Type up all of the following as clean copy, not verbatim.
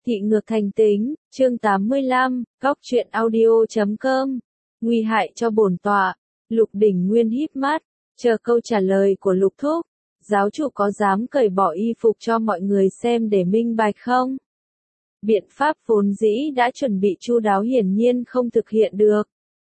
Thị ngược thành tính, chương 85, góc truyện audio.com. Nguy hại cho bổn tọa. Lục Đỉnh Nguyên híp mắt, chờ câu trả lời của Lục Thúc. Giáo chủ có dám cởi bỏ y phục cho mọi người xem để minh bạch không? Biện pháp vốn dĩ đã chuẩn bị chu đáo hiển nhiên không thực hiện được.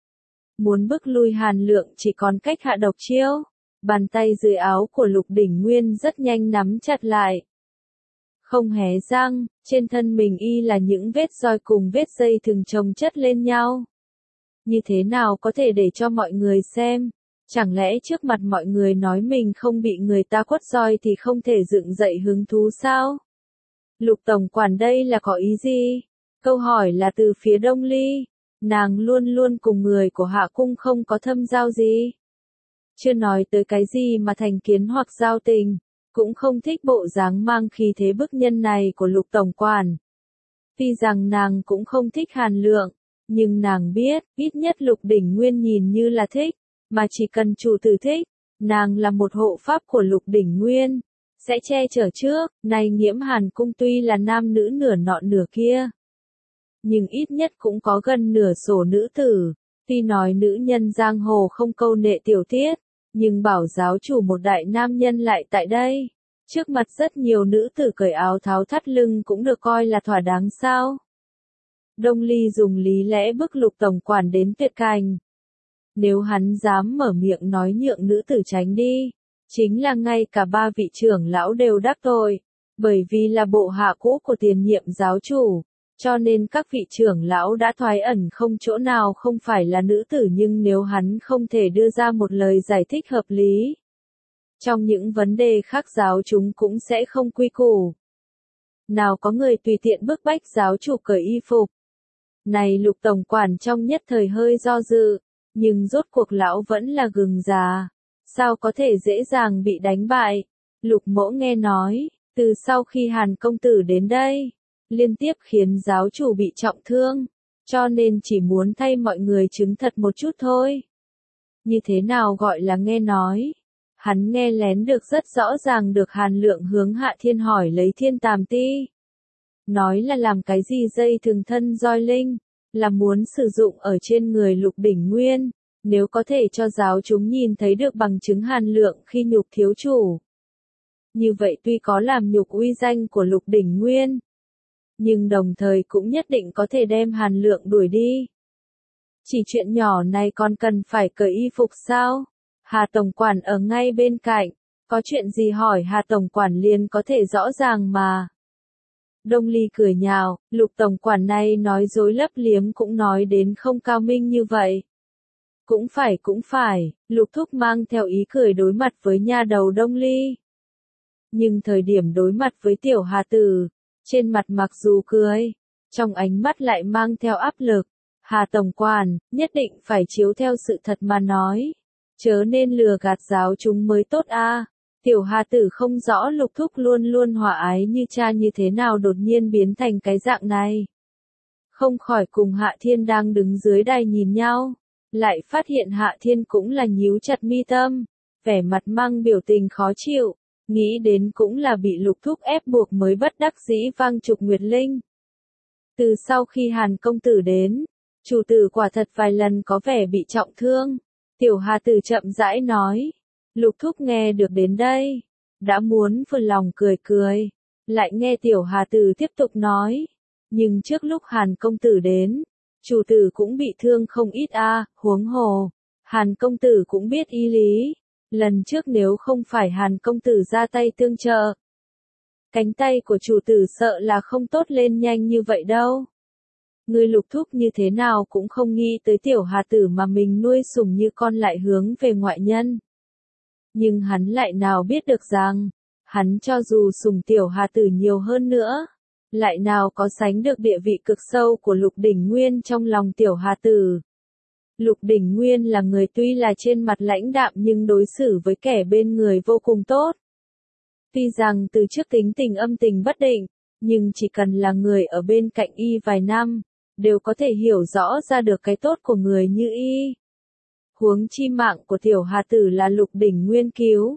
Muốn bức lui Hàn Lượng chỉ còn cách hạ độc chiêu. Bàn tay dưới áo của Lục Đỉnh Nguyên rất nhanh nắm chặt lại. Không hé răng, trên thân mình y là những vết roi cùng vết dây thừng chồng chất lên nhau. Như thế nào có thể để cho mọi người xem? Chẳng lẽ trước mặt mọi người nói mình không bị người ta quất roi thì không thể dựng dậy hứng thú sao? Lục tổng quản đây là có ý gì? Câu hỏi là từ phía Đông Ly. Nàng luôn luôn cùng người của Hạ Cung không có thâm giao gì. Chưa nói tới cái gì mà thành kiến hoặc giao tình. Cũng không thích bộ dáng mang khí thế bức nhân này của Lục tổng quản. Tuy rằng nàng cũng không thích Hàn Lượng, nhưng nàng biết, ít nhất Lục Đỉnh Nguyên nhìn như là thích, mà chỉ cần chủ tử thích, nàng là một hộ pháp của Lục Đỉnh Nguyên, sẽ che chở trước. Này Nhiễm Hàn Cung tuy là nam nữ nửa nọ nửa kia, nhưng ít nhất cũng có gần nửa sổ nữ tử. Tuy nói nữ nhân giang hồ không câu nệ tiểu tiết, nhưng bảo giáo chủ một đại nam nhân lại tại đây. Trước mặt rất nhiều nữ tử cởi áo tháo thắt lưng cũng được coi là thỏa đáng sao. Đông Ly dùng lý lẽ bức Lục tổng quản đến tuyệt cảnh. Nếu hắn dám mở miệng nói nhượng nữ tử tránh đi, chính là ngay cả ba vị trưởng lão đều đắc tội, bởi vì là bộ hạ cũ của tiền nhiệm giáo chủ. Cho nên các vị trưởng lão đã thoái ẩn không chỗ nào không phải là nữ tử, nhưng nếu hắn không thể đưa ra một lời giải thích hợp lý, trong những vấn đề khác giáo chúng cũng sẽ không quy củ. Nào có người tùy tiện bức bách giáo chủ cởi y phục. Này Lục tổng quản trong nhất thời hơi do dự, nhưng rốt cuộc lão vẫn là gừng già, sao có thể dễ dàng bị đánh bại. Lục mỗ nghe nói, từ sau khi Hàn công tử đến đây, liên tiếp khiến giáo chủ bị trọng thương, cho nên chỉ muốn thay mọi người chứng thật một chút thôi. Như thế nào gọi là nghe nói? Hắn nghe lén được rất rõ ràng được Hàn Lượng hướng Hạ Thiên hỏi lấy Thiên Tàm Ti. Nói là làm cái gì dây thường thân roi linh, là muốn sử dụng ở trên người Lục Đỉnh Nguyên, nếu có thể cho giáo chúng nhìn thấy được bằng chứng Hàn Lượng khi nhục thiếu chủ. Như vậy tuy có làm nhục uy danh của Lục Đỉnh Nguyên, nhưng đồng thời cũng nhất định có thể đem Hàn Lượng đuổi đi. Chỉ chuyện nhỏ này còn cần phải cởi y phục sao? Hà tổng quản ở ngay bên cạnh, có chuyện gì hỏi Hà tổng quản liền có thể rõ ràng mà. Đông Ly cười nhạo, Lục tổng quản này nói dối lấp liếm cũng nói đến không cao minh như vậy. Cũng phải, Lục thúc mang theo ý cười đối mặt với nha đầu Đông Ly. Nhưng thời điểm đối mặt với tiểu Hà tử, trên mặt mặc dù cười, trong ánh mắt lại mang theo áp lực. Hà tổng quản, nhất định phải chiếu theo sự thật mà nói, chớ nên lừa gạt giáo chúng mới tốt a. Tiểu Hà tử không rõ Lục thúc luôn luôn hòa ái như cha như thế nào đột nhiên biến thành cái dạng này. Không khỏi cùng Hạ Thiên đang đứng dưới đài nhìn nhau, lại phát hiện Hạ Thiên cũng là nhíu chặt mi tâm, vẻ mặt mang biểu tình khó chịu, nghĩ đến cũng là bị Lục thúc ép buộc mới bất đắc dĩ vang Trục Nguyệt Linh. Từ sau khi Hàn công tử đến, chủ tử quả thật vài lần có vẻ bị trọng thương. Tiểu Hà tử chậm rãi nói. Lục thúc nghe được đến đây, đã muốn vừa lòng cười cười, lại nghe tiểu Hà tử tiếp tục nói. Nhưng trước lúc Hàn công tử đến, chủ tử cũng bị thương không ít huống hồ. Hàn công tử cũng biết ý lý, lần trước nếu không phải Hàn công tử ra tay tương trợ, cánh tay của chủ tử sợ là không tốt lên nhanh như vậy đâu. Người Lục thúc như thế nào cũng không nghĩ tới tiểu Hà tử mà mình nuôi sủng như con lại hướng về ngoại nhân. Nhưng hắn lại nào biết được rằng, hắn cho dù sủng tiểu Hà tử nhiều hơn nữa, lại nào có sánh được địa vị cực sâu của Lục Đỉnh Nguyên trong lòng tiểu Hà tử. Lục Đỉnh Nguyên là người tuy là trên mặt lãnh đạm nhưng đối xử với kẻ bên người vô cùng tốt. Tuy rằng từ trước tính tình âm tình bất định, nhưng chỉ cần là người ở bên cạnh y vài năm, đều có thể hiểu rõ ra được cái tốt của người như y. Huống chi mạng của tiểu Hà tử là Lục Đỉnh Nguyên cứu.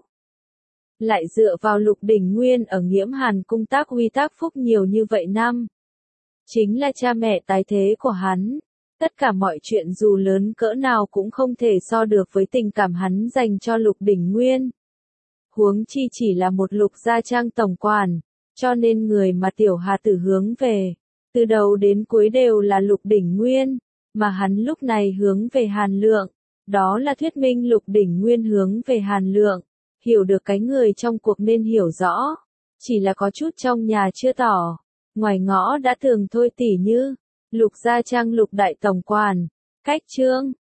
Lại dựa vào Lục Đỉnh Nguyên ở Nhiễm Hàn cung tác uy tác phúc nhiều như vậy năm. chính là cha mẹ tái thế của hắn. Tất cả mọi chuyện dù lớn cỡ nào cũng không thể so được với tình cảm hắn dành cho Lục Đỉnh Nguyên. Huống chi chỉ là một Lục gia trang tổng quản, cho nên người mà Tiểu Hà Tử hướng về, từ đầu đến cuối đều là Lục Đỉnh Nguyên, mà hắn lúc này hướng về Hàn Lượng, đó là thuyết minh Lục Đỉnh Nguyên hướng về Hàn Lượng, hiểu được cái người trong cuộc nên hiểu rõ, chỉ là có chút trong nhà chưa tỏ, ngoài ngõ đã tường thôi, tỉ như Lục gia trang Lục đại tổng quản, cách trương